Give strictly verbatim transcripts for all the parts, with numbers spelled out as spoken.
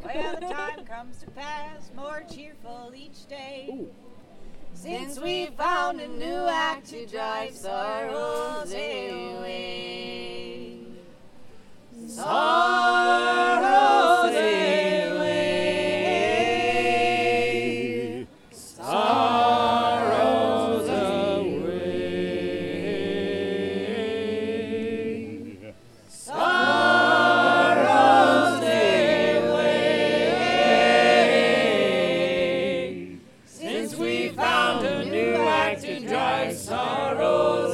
Well, the time comes to pass more cheerful each day. Ooh. Since we found a new act to drive sorrows away. Sorrows away. Sorrows away. Sorrows away. Since we found a new act to drive sorrows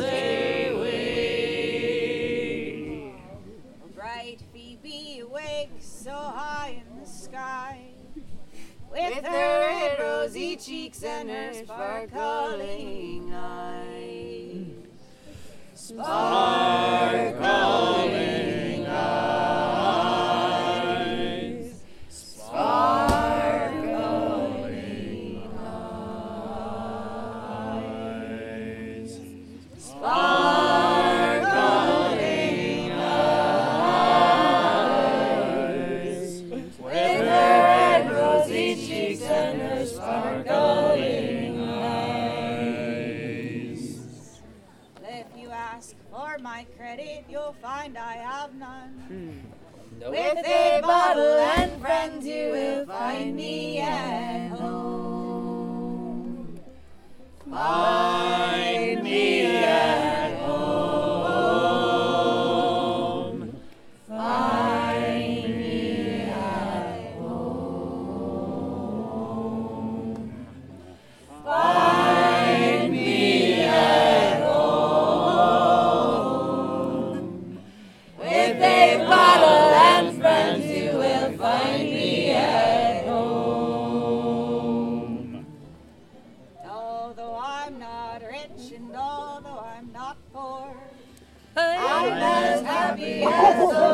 away. Bright Phoebe awakes so high in the sky, with her red rosy cheeks and her sparkling eyes. Sparkling eyes. Sparkling eyes. Sparkling eyes. With her red rosy cheeks and her sparkling eyes. If you ask for my credit, you'll find I have none. With a bottle and friends, you will find me at home. Find me at home. Find me at home. Find me at home. With a bottle and friends, you will find me at home. Although I'm not rich and although I'm not poor, I'm as happy as